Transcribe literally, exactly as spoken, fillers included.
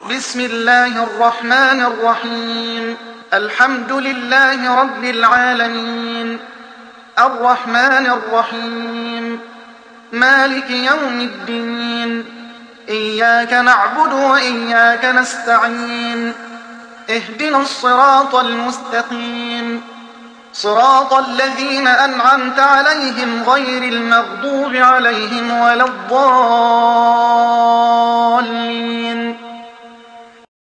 بسم الله الرحمن الرحيم. الحمد لله رب العالمين، الرحمن الرحيم، مالك يوم الدين، إياك نعبد وإياك نستعين، اهدنا الصراط المستقيم، صراط الذين أنعمت عليهم غير المغضوب عليهم ولا الضالين.